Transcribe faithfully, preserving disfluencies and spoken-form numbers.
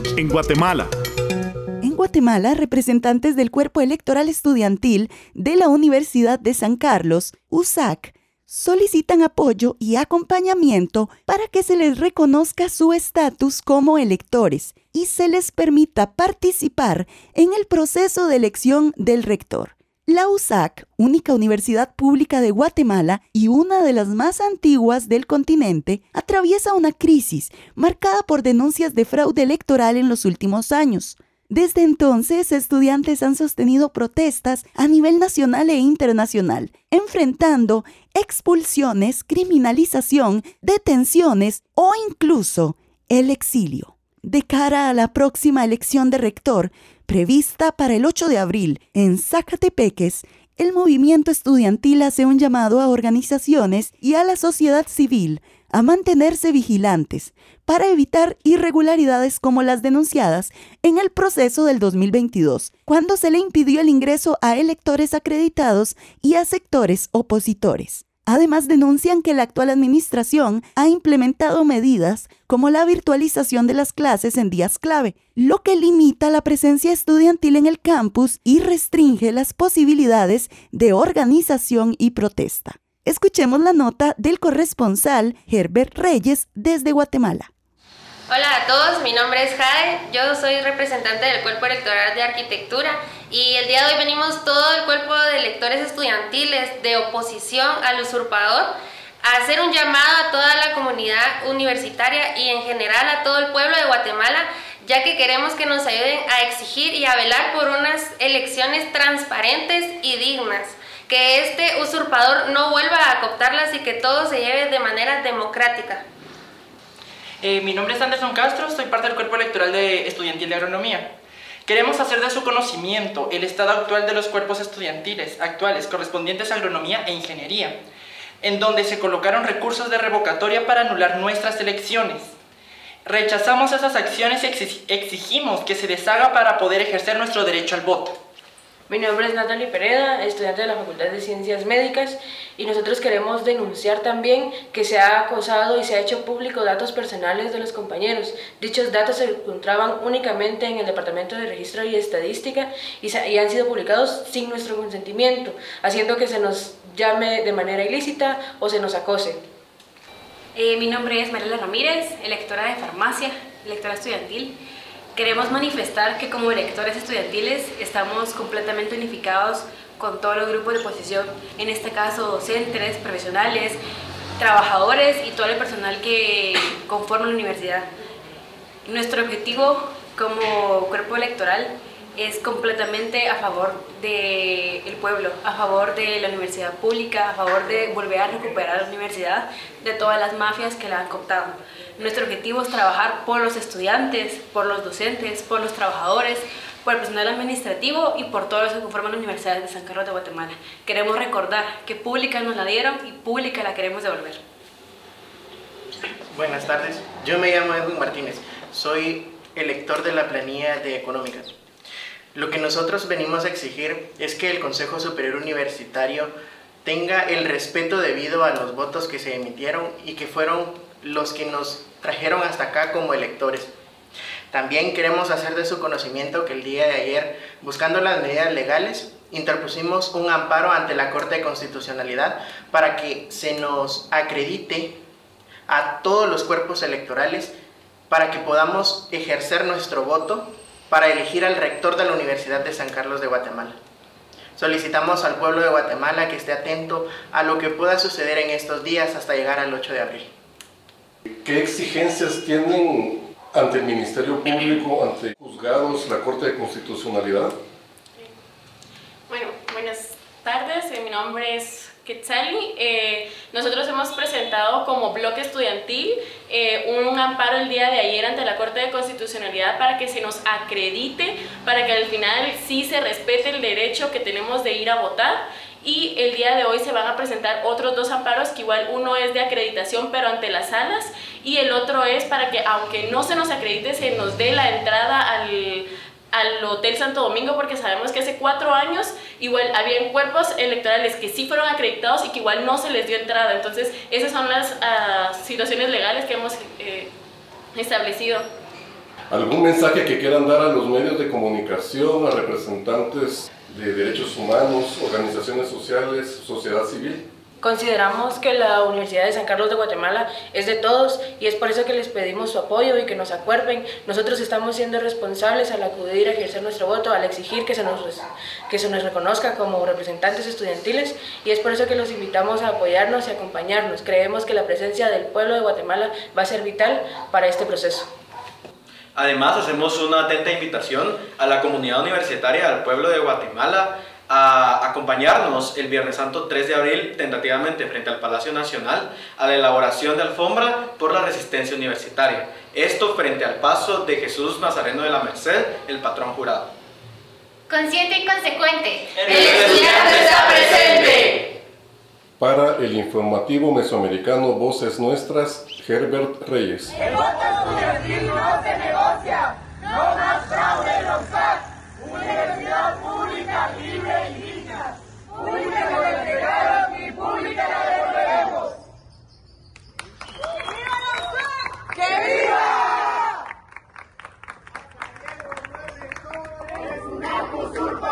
En Guatemala. En Guatemala, representantes del Cuerpo Electoral Estudiantil de la Universidad de San Carlos, U S A C, solicitan apoyo y acompañamiento para que se les reconozca su estatus como electores y se les permita participar en el proceso de elección del rector. La U S A C, única universidad pública de Guatemala y una de las más antiguas del continente, atraviesa una crisis marcada por denuncias de fraude electoral en los últimos años. Desde entonces, estudiantes han sostenido protestas a nivel nacional e internacional, enfrentando expulsiones, criminalización, detenciones o incluso el exilio. De cara a la próxima elección de rector, prevista para el ocho de abril en Zacatepeques, el movimiento estudiantil hace un llamado a organizaciones y a la sociedad civil a mantenerse vigilantes para evitar irregularidades como las denunciadas en el proceso del dos mil veintidós, cuando se le impidió el ingreso a electores acreditados y a sectores opositores. Además, denuncian que la actual administración ha implementado medidas como la virtualización de las clases en días clave, lo que limita la presencia estudiantil en el campus y restringe las posibilidades de organización y protesta. Escuchemos la nota del corresponsal Herbert Reyes desde Guatemala. Hola a todos, mi nombre es Jade, yo soy representante del Cuerpo Electoral de Arquitectura y el día de hoy venimos todo el cuerpo de electores estudiantiles de oposición al usurpador a hacer un llamado a toda la comunidad universitaria y en general a todo el pueblo de Guatemala, ya que queremos que nos ayuden a exigir y a velar por unas elecciones transparentes y dignas, que este usurpador no vuelva a cooptarlas y que todo se lleve de manera democrática. Eh, mi nombre es Anderson Castro, soy parte del Cuerpo Electoral de Estudiantil de Agronomía. Queremos hacer de su conocimiento el estado actual de los cuerpos estudiantiles actuales correspondientes a Agronomía e Ingeniería, en donde se colocaron recursos de revocatoria para anular nuestras elecciones. Rechazamos esas acciones y exigimos que se deshaga para poder ejercer nuestro derecho al voto. Mi nombre es Natalie Pereda, estudiante de la Facultad de Ciencias Médicas, y nosotros queremos denunciar también que se ha acosado y se ha hecho público datos personales de los compañeros. Dichos datos se encontraban únicamente en el Departamento de Registro y Estadística y, se, y han sido publicados sin nuestro consentimiento, haciendo que se nos llame de manera ilícita o se nos acose. Eh, mi nombre es Mariela Ramírez, electora de farmacia, electora estudiantil. Queremos manifestar que como electores estudiantiles estamos completamente unificados con todos los grupos de oposición, en este caso docentes, profesionales, trabajadores y todo el personal que conforma la universidad. Nuestro objetivo como cuerpo electoral es completamente a favor del pueblo, a favor de la universidad pública, a favor de volver a recuperar la universidad de todas las mafias que la han cooptado. Nuestro objetivo es trabajar por los estudiantes, por los docentes, por los trabajadores, por el personal administrativo y por todos los que conforman la Universidad de San Carlos de Guatemala. Queremos recordar que pública nos la dieron y pública la queremos devolver. Buenas tardes, yo me llamo Edwin Martínez, soy elector de la planilla de Económicas. Lo que nosotros venimos a exigir es que el Consejo Superior Universitario tenga el respeto debido a los votos que se emitieron y que fueron los que nos trajeron hasta acá como electores. También queremos hacer de su conocimiento que el día de ayer, buscando las medidas legales, interpusimos un amparo ante la Corte de Constitucionalidad para que se nos acredite a todos los cuerpos electorales para que podamos ejercer nuestro voto para elegir al rector de la Universidad de San Carlos de Guatemala. Solicitamos al pueblo de Guatemala que esté atento a lo que pueda suceder en estos días hasta llegar al ocho de abril. ¿Qué exigencias tienen ante el Ministerio Público, ante juzgados, la Corte de Constitucionalidad? Bueno, buenas tardes, mi nombre es Quetzali. Eh, nosotros hemos presentado como bloque estudiantil eh, un amparo el día de ayer ante la Corte de Constitucionalidad para que se nos acredite, para que al final sí se respete el derecho que tenemos de ir a votar. Y el día de hoy se van a presentar otros dos amparos, que igual uno es de acreditación pero ante las salas, y el otro es para que aunque no se nos acredite se nos dé la entrada al, al Hotel Santo Domingo, porque sabemos que hace cuatro años igual habían cuerpos electorales que sí fueron acreditados y que igual no se les dio entrada. Entonces esas son las uh, situaciones legales que hemos eh, establecido. ¿Algún mensaje que quieran dar a los medios de comunicación, a representantes de derechos humanos, organizaciones sociales, sociedad civil? Consideramos que la Universidad de San Carlos de Guatemala es de todos y es por eso que les pedimos su apoyo y que nos acuerpen. Nosotros estamos siendo responsables al acudir a ejercer nuestro voto, al exigir que se nos, que se nos reconozca como representantes estudiantiles, y es por eso que los invitamos a apoyarnos y acompañarnos. Creemos que la presencia del pueblo de Guatemala va a ser vital para este proceso. Además, hacemos una atenta invitación a la comunidad universitaria, al pueblo de Guatemala, a acompañarnos el Viernes Santo tres de abril, tentativamente frente al Palacio Nacional, a la elaboración de alfombra por la resistencia universitaria. Esto frente al paso de Jesús Nazareno de la Merced, el patrón jurado. Consciente y consecuente. El estudiante está presente. Para el informativo mesoamericano Voces Nuestras, Herbert Reyes. El voto estudiantil no se negocia. No más fraude en la U S A C. Universidad pública, libre y digna. Pública la entregaron y pública la devolveremos. ¡Que viva la U S A C! ¡Que viva! Es una usurpación.